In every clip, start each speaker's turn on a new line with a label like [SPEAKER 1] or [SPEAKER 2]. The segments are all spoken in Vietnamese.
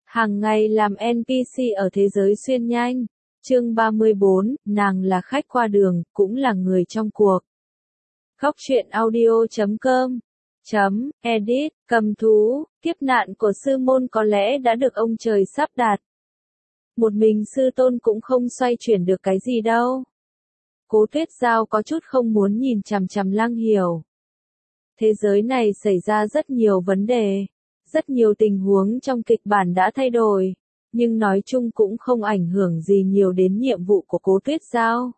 [SPEAKER 1] Hàng ngày làm NPC ở thế giới xuyên nhanh. Chương 34, nàng là khách qua đường, cũng là người trong cuộc. Góc truyện audio.com Edit, cầm thú, kiếp nạn của sư môn có lẽ đã được ông trời sắp đặt. Một mình sư tôn cũng không xoay chuyển được cái gì đâu. Cố Tuyết Giao có chút không muốn nhìn chằm chằm Lăng Hiểu. Thế giới này xảy ra rất nhiều vấn đề, rất nhiều tình huống trong kịch bản đã thay đổi, nhưng nói chung cũng không ảnh hưởng gì nhiều đến nhiệm vụ của Cố Tuyết Giao.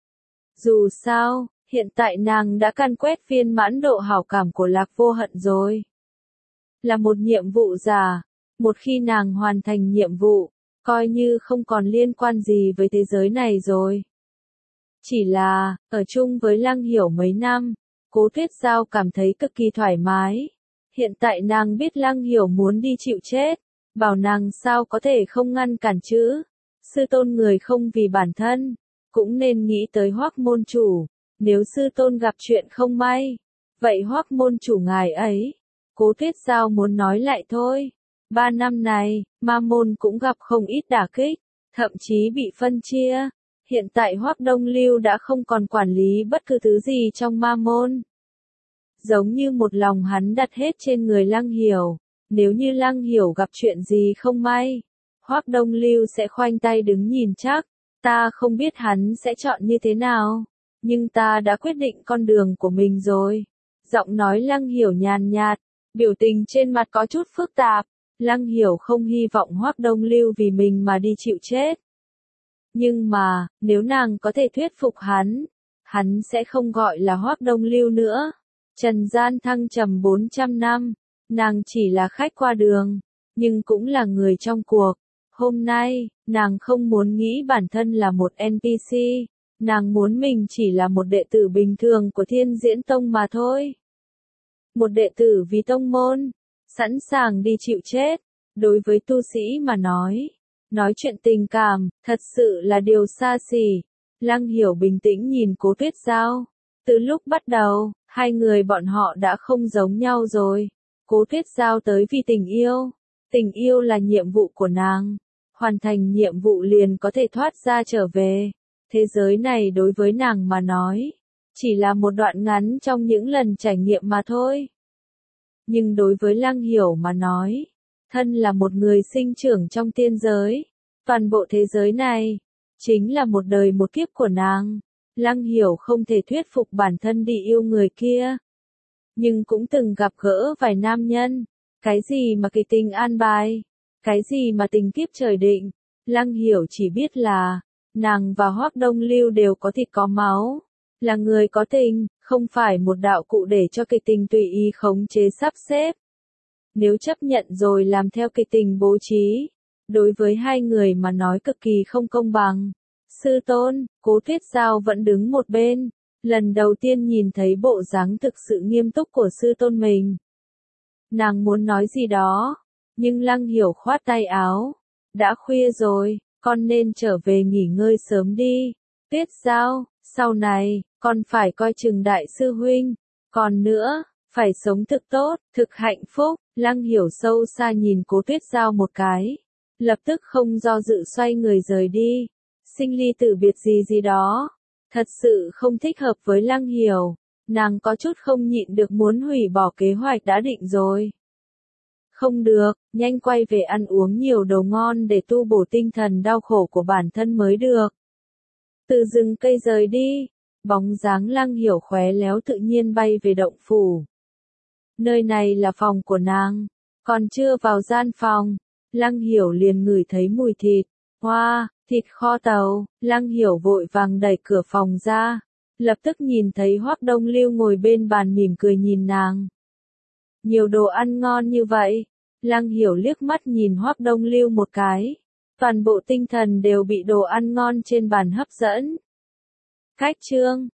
[SPEAKER 1] Dù sao, hiện tại nàng đã căn quét viên mãn độ hảo cảm của Lạc Vô Hận rồi. Là một nhiệm vụ giả, một khi nàng hoàn thành nhiệm vụ, coi như không còn liên quan gì với thế giới này rồi. Chỉ là, ở chung với Lăng Hiểu mấy năm, Cố Tuyết Giao cảm thấy cực kỳ thoải mái. Hiện tại nàng biết Lăng Hiểu muốn đi chịu chết, bảo nàng sao có thể không ngăn cản chứ. Sư tôn người không vì bản thân, cũng nên nghĩ tới Hoắc môn chủ. Nếu sư tôn gặp chuyện không may, vậy Hoắc môn chủ ngài ấy. Cố Tuyết Giao muốn nói lại thôi. 3 năm này, ma môn cũng gặp không ít đả kích, thậm chí bị phân chia. Hiện tại Hoắc Đông Lưu đã không còn quản lý bất cứ thứ gì trong ma môn. Giống như một lòng hắn đặt hết trên người Lăng Hiểu. Nếu như Lăng Hiểu gặp chuyện gì không may, Hoắc Đông Lưu sẽ khoanh tay đứng nhìn chắc. Ta không biết hắn sẽ chọn như thế nào, nhưng ta đã quyết định con đường của mình rồi. Giọng nói Lăng Hiểu nhàn nhạt, biểu tình trên mặt có chút phức tạp. Lăng Hiểu không hy vọng Hoắc Đông Lưu vì mình mà đi chịu chết. Nhưng mà, nếu nàng có thể thuyết phục hắn sẽ không gọi là Hoắc Đông Lưu nữa. Trần gian thăng trầm 400 năm, nàng chỉ là khách qua đường, nhưng cũng là người trong cuộc. Hôm nay, nàng không muốn nghĩ bản thân là một NPC, nàng muốn mình chỉ là một đệ tử bình thường của Thiên Diễn Tông mà thôi. Một đệ tử vì tông môn, sẵn sàng đi chịu chết. Đối với tu sĩ mà nói chuyện tình cảm, thật sự là điều xa xỉ. Lăng Hiểu bình tĩnh nhìn Cố Tuyết Giao. Từ lúc bắt đầu, hai người bọn họ đã không giống nhau rồi. Cố Tuyết Giao tới vì tình yêu. Tình yêu là nhiệm vụ của nàng. Hoàn thành nhiệm vụ liền có thể thoát ra trở về. Thế giới này đối với nàng mà nói, chỉ là một đoạn ngắn trong những lần trải nghiệm mà thôi. Nhưng đối với Lăng Hiểu mà nói, thân là một người sinh trưởng trong tiên giới, toàn bộ thế giới này, chính là một đời một kiếp của nàng. Lăng Hiểu không thể thuyết phục bản thân đi yêu người kia. Nhưng cũng từng gặp gỡ vài nam nhân. Cái gì mà kỳ tình an bài, cái gì mà tình kiếp trời định. Lăng Hiểu chỉ biết là, nàng và Hoắc Đông Lưu đều có thịt có máu. Là người có tình, không phải một đạo cụ để cho kịch tình tùy ý khống chế sắp xếp. Nếu chấp nhận rồi làm theo kịch tình bố trí, đối với hai người mà nói cực kỳ không công bằng. Sư tôn, Cố Tuyết Giao vẫn đứng một bên, lần đầu tiên nhìn thấy bộ dáng thực sự nghiêm túc của sư tôn mình. Nàng muốn nói gì đó, nhưng Lăng Hiểu khoát tay áo. Đã khuya rồi, con nên trở về nghỉ ngơi sớm đi. Tuyết Giao, sau này, con phải coi chừng đại sư huynh. Còn nữa, phải sống thực tốt, thực hạnh phúc. Lăng Hiểu sâu xa nhìn Cố Tuyết Giao một cái. Lập tức không do dự xoay người rời đi. Sinh ly tử biệt gì đó. Thật sự không thích hợp với Lăng Hiểu. Nàng có chút không nhịn được muốn hủy bỏ kế hoạch đã định rồi. Không được, nhanh quay về ăn uống nhiều đồ ngon để tu bổ tinh thần đau khổ của bản thân mới được. Từ rừng cây rời đi, bóng dáng Lăng Hiểu khóe léo tự nhiên bay về động phủ. Nơi này là phòng của nàng, còn chưa vào gian phòng, Lăng Hiểu liền ngửi thấy mùi thịt. Hoa, thịt kho tàu. Lăng Hiểu vội vàng đẩy cửa phòng ra, lập tức nhìn thấy Hoắc Đông Lưu ngồi bên bàn mỉm cười nhìn nàng. Nhiều đồ ăn ngon như vậy. Lăng Hiểu liếc mắt nhìn Hoắc Đông Lưu một cái. Toàn bộ tinh thần đều bị đồ ăn ngon trên bàn hấp dẫn. Cách chương